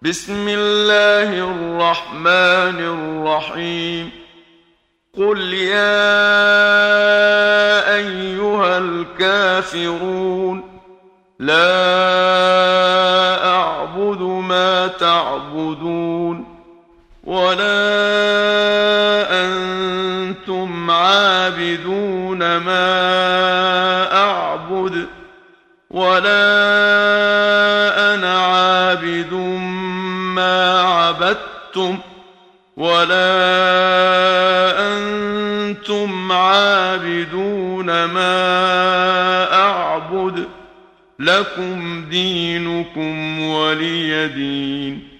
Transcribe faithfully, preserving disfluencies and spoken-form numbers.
بسم الله الرحمن الرحيم. قل يا أيها الكافرون لا أعبد ما تعبدون ولا أنتم عابدون ما أعبد ولا أنا عابد ما عبدتم ولا أنتم عابدون ما أعبد لكم دينكم ولي دين.